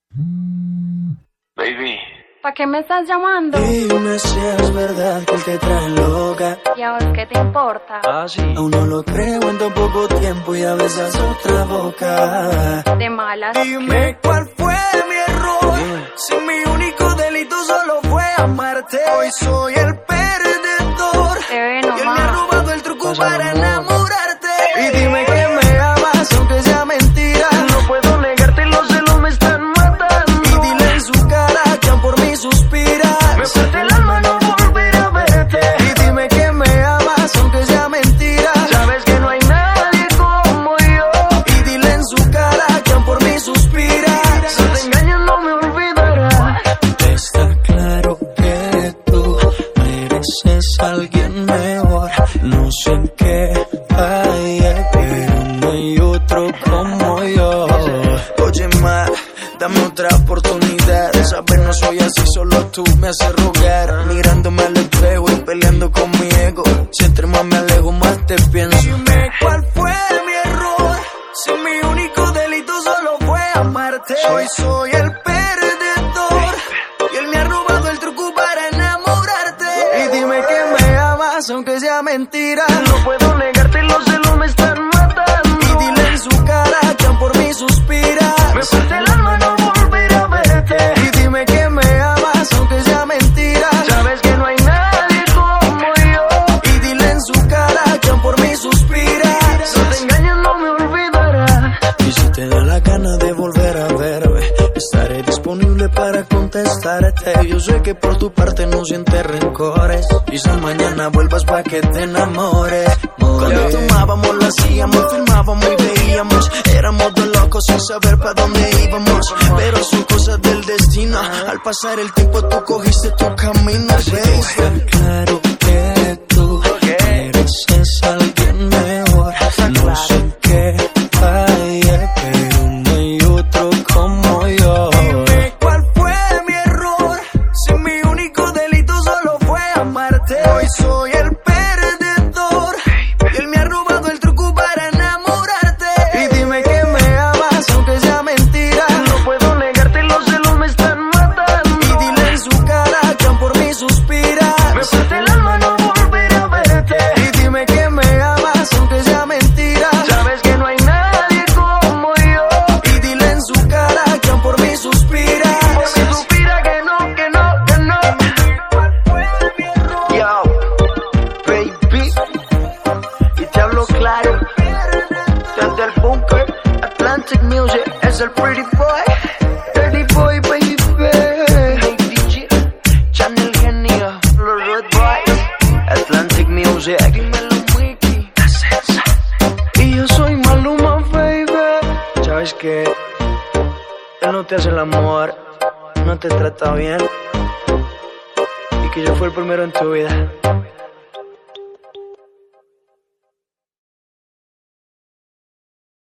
Baby. ¿Para qué me estás llamando? Dime si es verdad que él te trae loca. ¿Y a vos qué te importa? Sí. Aún no lo creo en tan poco tiempo y a besas otra boca. De malas. Dime cuál fue mi error. Si mi único delito solo fue amarte. Hoy soy el perdedor. Bebé, Y él me ha nomás. robado el truco Pásalo, para amor. enamorarte. Y dime que me amas aunque sea mentira. No puedo negarte, los celos me están matando. Y dile en su cara que aún por mí suspira. Me parte el alma no volver a verte. Y dime que me amas aunque sea mentira. Sabes que no hay nadie como yo. Y dile en su cara que aún por mí suspira. Si te engañas no me olvidará. Está claro que tú mereces a alguien mejor. No sé qué hay, pero no hay otro como yo. Oye, ma, dame otra oportunidad. Sabes, no soy así, solo tú me haces rogar. Mirándome al espejo y peleando con mi ego. Si entre más me alejo, más te pienso. Dime cuál fue mi error. Si mi único delito solo fue amarte. Hoy soy el perdedor. Y él me ha robado el truco para enamorarte. Y dime que me amas aunque sea mentira. No puedo negarte, los celos me están matando. Y dile en su cara que aún por mí suspira. Me parte el alma no volver a verte. Y dime que me amas aunque sea mentira. Sabes que no hay nadie como yo. Y dile en su cara que aún por mí suspira. Si te engañas no me olvidará. Y si te da la gana de volver a verme, estaré disponible para contestarte. Yo sé que por tu parte no sientes rencores. Quizás mañana vuelvas pa' que te enamores. Cuando tomábamos, lo hacíamos, filmábamos y veíamos. Éramos dos locos sin saber pa' dónde íbamos. Pero son cosas del destino. Al pasar el tiempo tú cogiste tu camino. Está claro que tú mereces a alguien mejor. No sé qué hay, pero no hay otro como yo. Dime cuál fue mi error. Si mi único delito solo fue amarte. Hoy soy el perdedor. Y él me ha robado el truco para enamorarte. Y dime que me amas aunque sea mentira. No puedo negarte, los celos me están matando. Y dile en su cara que aún por mí suspira. Me parte el alma no volver a verte. Y dime que me amas aunque sea mentira. Sabes que no hay nadie como yo. Y dile en su cara que aún por mí suspira. Por mí suspira que no, que no, que no. Yo, baby. Y te hablo claro. Desde el bunker, Atlantic Music es el pretty boy. Dirty boy, baby. DJ, Channel Genio, los Red Boys. Atlantic Music. Dímelo, Mickey. Y yo soy Maluma, baby. ¿Sabes qué? Él no te hace el amor, no te trata bien. Y que yo fui el primero en tu vida.